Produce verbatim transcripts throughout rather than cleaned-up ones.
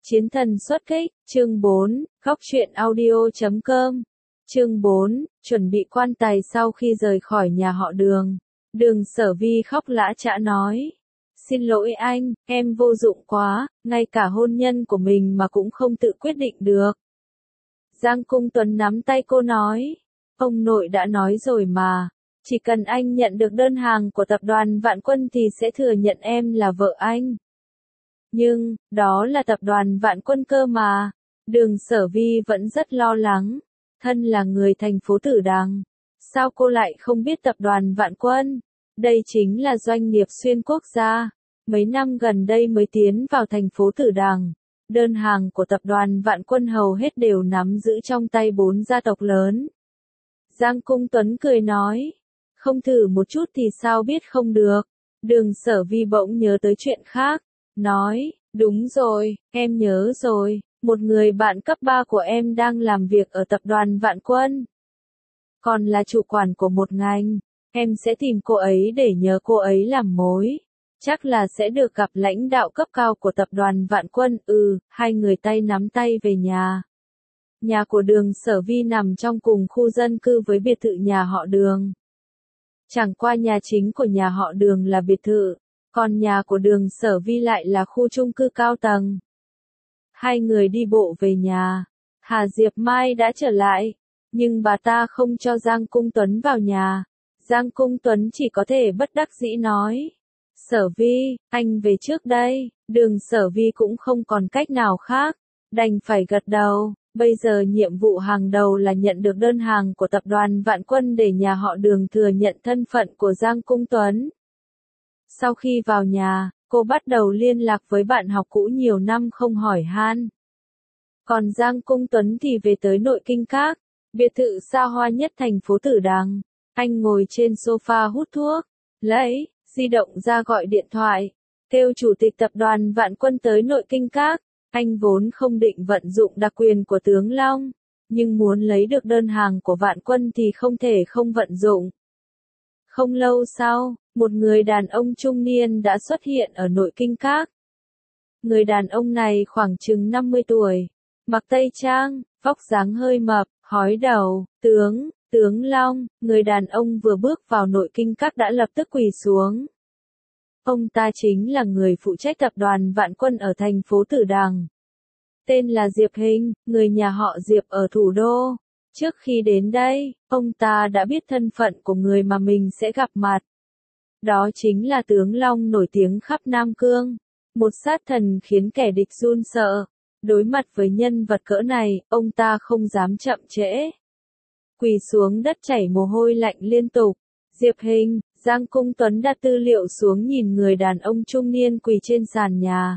Chiến thần xuất kích, chương bốn, góc truyện audio chấm com. Chương bốn, chuẩn bị quan tài sau khi rời khỏi nhà họ Đường. Đường Sở Vi khóc lã chã nói. Xin lỗi anh, em vô dụng quá, ngay cả hôn nhân của mình mà cũng không tự quyết định được. Giang Cung Tuấn nắm tay cô nói. Ông nội đã nói rồi mà, chỉ cần anh nhận được đơn hàng của tập đoàn Vạn Quân thì sẽ thừa nhận em là vợ anh. Nhưng, đó là tập đoàn Vạn Quân cơ mà. Đường Sở Vi vẫn rất lo lắng. Thân là người thành phố Tử Đằng. Sao cô lại không biết tập đoàn Vạn Quân? Đây chính là doanh nghiệp xuyên quốc gia. Mấy năm gần đây mới tiến vào thành phố Tử Đằng. Đơn hàng của tập đoàn Vạn Quân hầu hết đều nắm giữ trong tay bốn gia tộc lớn. Giang Cung Tuấn cười nói. Không thử một chút thì sao biết không được. Đường Sở Vi bỗng nhớ tới chuyện khác. Nói, đúng rồi, em nhớ rồi, một người bạn cấp ba của em đang làm việc ở tập đoàn Vạn Quân. Còn là chủ quản của một ngành, em sẽ tìm cô ấy để nhờ cô ấy làm mối. Chắc là sẽ được gặp lãnh đạo cấp cao của tập đoàn Vạn Quân. Ừ, hai người tay nắm tay về nhà. Nhà của Đường Sở Vi nằm trong cùng khu dân cư với biệt thự nhà họ Đường. Chẳng qua nhà chính của nhà họ Đường là biệt thự. Còn nhà của Đường Sở Vi lại là khu chung cư cao tầng. Hai người đi bộ về nhà. Hà Diệp Mai đã trở lại. Nhưng bà ta không cho Giang Cung Tuấn vào nhà. Giang Cung Tuấn chỉ có thể bất đắc dĩ nói. Sở Vi, anh về trước đây. Đường Sở Vi cũng không còn cách nào khác. Đành phải gật đầu. Bây giờ nhiệm vụ hàng đầu là nhận được đơn hàng của tập đoàn Vạn Quân để nhà họ Đường thừa nhận thân phận của Giang Cung Tuấn. Sau khi vào nhà, cô bắt đầu liên lạc với bạn học cũ nhiều năm không hỏi han. Còn Giang Cung Tuấn thì về tới nội kinh các, biệt thự xa hoa nhất thành phố Tử Đằng. Anh ngồi trên sofa hút thuốc, lấy di động ra gọi điện thoại, kêu chủ tịch tập đoàn Vạn Quân tới nội kinh các. Anh vốn không định vận dụng đặc quyền của tướng Long, nhưng muốn lấy được đơn hàng của Vạn Quân thì không thể không vận dụng. Không lâu sau, một người đàn ông trung niên đã xuất hiện ở nội kinh các. Người đàn ông này khoảng chừng năm mươi tuổi, mặc tây trang, vóc dáng hơi mập, hói đầu, tướng, tướng Long. Người đàn ông vừa bước vào nội kinh các đã lập tức quỳ xuống. Ông ta chính là người phụ trách tập đoàn Vạn Quân ở thành phố Tử Đằng. Tên là Diệp Hình, người nhà họ Diệp ở thủ đô. Trước khi đến đây, ông ta đã biết thân phận của người mà mình sẽ gặp mặt. Đó chính là tướng Long nổi tiếng khắp Nam Cương. Một sát thần khiến kẻ địch run sợ. Đối mặt với nhân vật cỡ này, ông ta không dám chậm trễ. Quỳ xuống đất chảy mồ hôi lạnh liên tục. Diệp Hình, Giang Cung Tuấn đặt tư liệu xuống nhìn người đàn ông trung niên quỳ trên sàn nhà.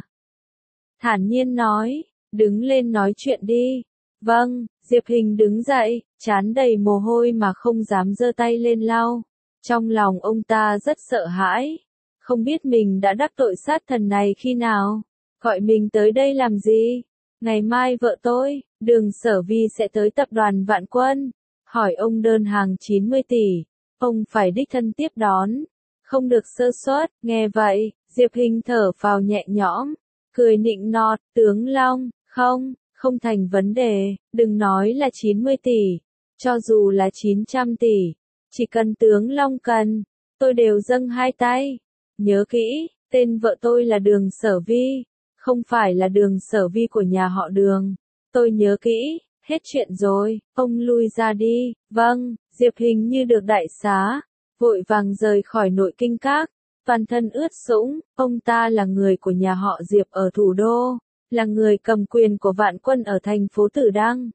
Thản nhiên nói, đứng lên nói chuyện đi. Vâng, Diệp Hình đứng dậy, trán đầy mồ hôi mà không dám giơ tay lên lau. Trong lòng ông ta rất sợ hãi. Không biết mình đã đắc tội sát thần này khi nào. Gọi mình tới đây làm gì? Ngày mai vợ tôi, Đường Sở Vi sẽ tới tập đoàn Vạn Quân. Hỏi ông đơn hàng chín mươi tỷ. Ông phải đích thân tiếp đón. Không được sơ suất. Nghe vậy, Diệp Hình thở phào nhẹ nhõm. Cười nịnh nọt, tướng Long, không, không thành vấn đề. Đừng nói là chín mươi tỷ. Cho dù là chín trăm tỷ. Chỉ cần tướng Long cần, tôi đều dâng hai tay. Nhớ kỹ, tên vợ tôi là Đường Sở Vi, không phải là Đường Sở Vi của nhà họ Đường. Tôi nhớ kỹ, hết chuyện rồi, ông lui ra đi. Vâng, Diệp Hình như được đại xá, vội vàng rời khỏi nội kinh các, toàn thân ướt sũng. Ông ta là người của nhà họ Diệp ở thủ đô, là người cầm quyền của Vạn Quân ở thành phố Tử Đằng.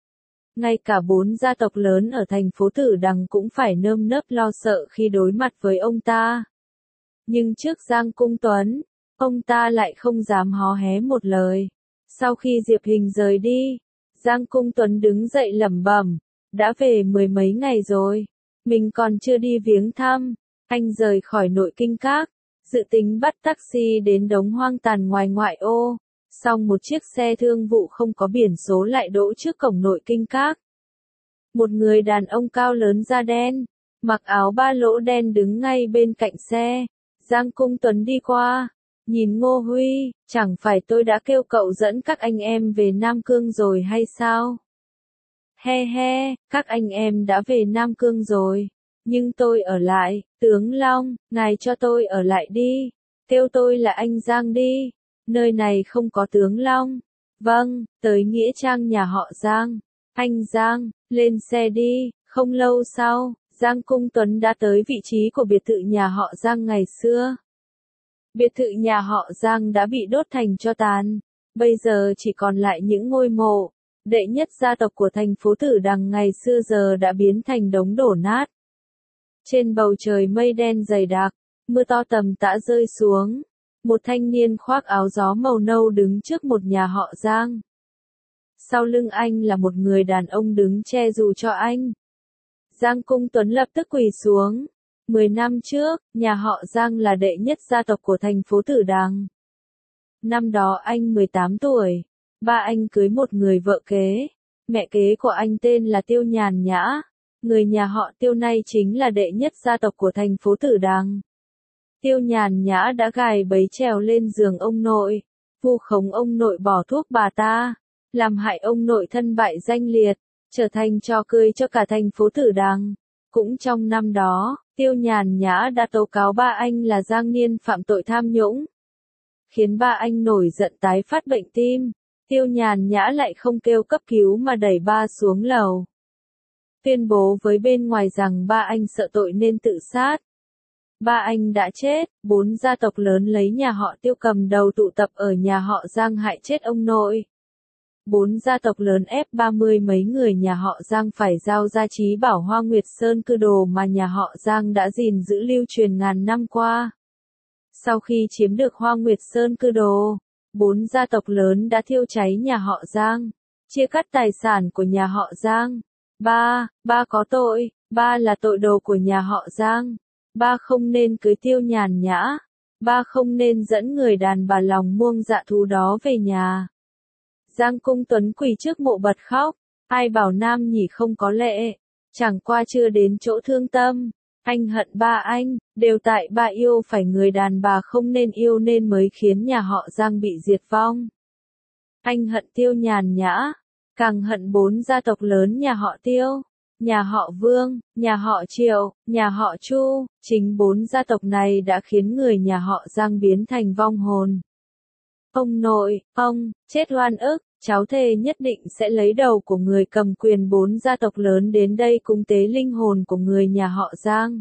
Ngay cả bốn gia tộc lớn ở thành phố Tử Đằng cũng phải nơm nớp lo sợ khi đối mặt với ông ta. Nhưng trước Giang Cung Tuấn, ông ta lại không dám hó hé một lời. Sau khi Diệp Hình rời đi, Giang Cung Tuấn đứng dậy lẩm bẩm, đã về mười mấy ngày rồi, mình còn chưa đi viếng thăm. Anh rời khỏi nội kinh các, dự tính bắt taxi đến đống hoang tàn ngoài ngoại ô. Xong một chiếc xe thương vụ không có biển số lại đỗ trước cổng nội kinh các. Một người đàn ông cao lớn da đen, mặc áo ba lỗ đen đứng ngay bên cạnh xe. Giang Cung Tuấn đi qua, nhìn Ngô Huy, chẳng phải tôi đã kêu cậu dẫn các anh em về Nam Cương rồi hay sao? He he, các anh em đã về Nam Cương rồi, nhưng tôi ở lại, tướng Long, ngài cho tôi ở lại đi, kêu tôi là anh Giang đi, nơi này không có tướng Long. Vâng, tới nghĩa trang nhà họ Giang. Anh Giang, lên xe đi. Không lâu sau, Giang Cung Tuấn đã tới vị trí của biệt thự nhà họ Giang ngày xưa. Biệt thự nhà họ Giang đã bị đốt thành tro tàn, bây giờ chỉ còn lại những ngôi mộ. Đệ nhất gia tộc của thành phố Tử Đằng ngày xưa giờ đã biến thành đống đổ nát. Trên bầu trời mây đen dày đặc, mưa to tầm tã rơi xuống. Một thanh niên khoác áo gió màu nâu đứng trước một nhà họ Giang. Sau lưng anh là một người đàn ông đứng che dù cho anh. Giang Cung Tuấn lập tức quỳ xuống. Mười năm trước, nhà họ Giang là đệ nhất gia tộc của thành phố Tử Đằng. Năm đó anh mười tám tuổi. Ba anh cưới một người vợ kế. Mẹ kế của anh tên là Tiêu Nhàn Nhã. Người nhà họ Tiêu nay chính là đệ nhất gia tộc của thành phố Tử Đằng. Tiêu Nhàn Nhã đã gài bẫy trèo lên giường ông nội, vu khống ông nội bỏ thuốc bà ta, làm hại ông nội thân bại danh liệt, trở thành trò cười cho cả thành phố Tử Đằng. Cũng trong năm đó, Tiêu Nhàn Nhã đã tố cáo ba anh là Giang Niên phạm tội tham nhũng, khiến ba anh nổi giận tái phát bệnh tim. Tiêu Nhàn Nhã lại không kêu cấp cứu mà đẩy ba xuống lầu, tuyên bố với bên ngoài rằng ba anh sợ tội nên tự sát. Ba anh đã chết, bốn gia tộc lớn lấy nhà họ Tiêu cầm đầu tụ tập ở nhà họ Giang hại chết ông nội. Bốn gia tộc lớn ép ba mươi mấy người nhà họ Giang phải giao ra trí bảo Hoa Nguyệt Sơn Cư Đồ mà nhà họ Giang đã gìn giữ lưu truyền ngàn năm qua. Sau khi chiếm được Hoa Nguyệt Sơn Cư Đồ, bốn gia tộc lớn đã thiêu cháy nhà họ Giang, chia cắt tài sản của nhà họ Giang. Ba, ba có tội, ba là tội đồ của nhà họ Giang. Ba không nên cưới Tiêu Nhàn Nhã. Ba không nên dẫn người đàn bà lòng muông dạ thú đó về nhà. Giang Cung Tuấn quỳ trước mộ bật khóc. Ai bảo nam nhỉ không có lệ. Chẳng qua chưa đến chỗ thương tâm. Anh hận ba anh, đều tại ba yêu phải người đàn bà không nên yêu nên mới khiến nhà họ Giang bị diệt vong. Anh hận Tiêu Nhàn Nhã, càng hận bốn gia tộc lớn nhà họ Tiêu. Nhà họ Vương, nhà họ Triệu, nhà họ Chu, chính bốn gia tộc này đã khiến người nhà họ Giang biến thành vong hồn. Ông nội, ông, chết oan ức, cháu thề nhất định sẽ lấy đầu của người cầm quyền bốn gia tộc lớn đến đây cúng tế linh hồn của người nhà họ Giang.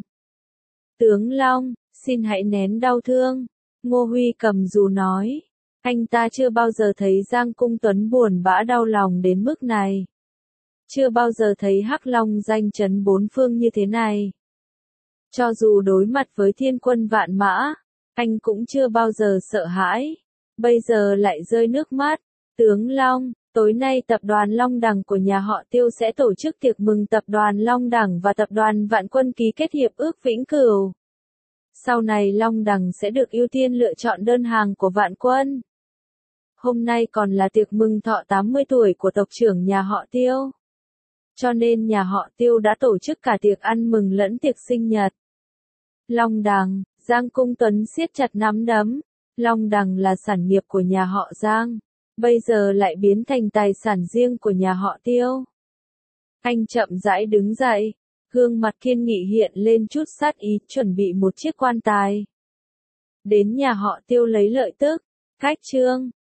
Tướng Long, xin hãy nén đau thương. Ngô Huy cầm dù nói. Anh ta chưa bao giờ thấy Giang Cung Tuấn buồn bã đau lòng đến mức này. Chưa bao giờ thấy Hắc Long danh chấn bốn phương như thế này. Cho dù đối mặt với thiên quân vạn mã, anh cũng chưa bao giờ sợ hãi. Bây giờ lại rơi nước mắt. Tướng Long, tối nay tập đoàn Long Đằng của nhà họ Tiêu sẽ tổ chức tiệc mừng tập đoàn Long Đằng và tập đoàn Vạn Quân ký kết hiệp ước vĩnh cửu. Sau này Long Đằng sẽ được ưu tiên lựa chọn đơn hàng của Vạn Quân. Hôm nay còn là tiệc mừng thọ tám mươi tuổi của tộc trưởng nhà họ Tiêu. Cho nên nhà họ Tiêu đã tổ chức cả tiệc ăn mừng lẫn tiệc sinh nhật. Long Đằng, Giang Cung Tuấn siết chặt nắm đấm. Long Đằng là sản nghiệp của nhà họ Giang, bây giờ lại biến thành tài sản riêng của nhà họ Tiêu. Anh chậm rãi đứng dậy, gương mặt kiên nghị hiện lên chút sát ý, chuẩn bị một chiếc quan tài. Đến nhà họ Tiêu lấy lợi tức, cách trương,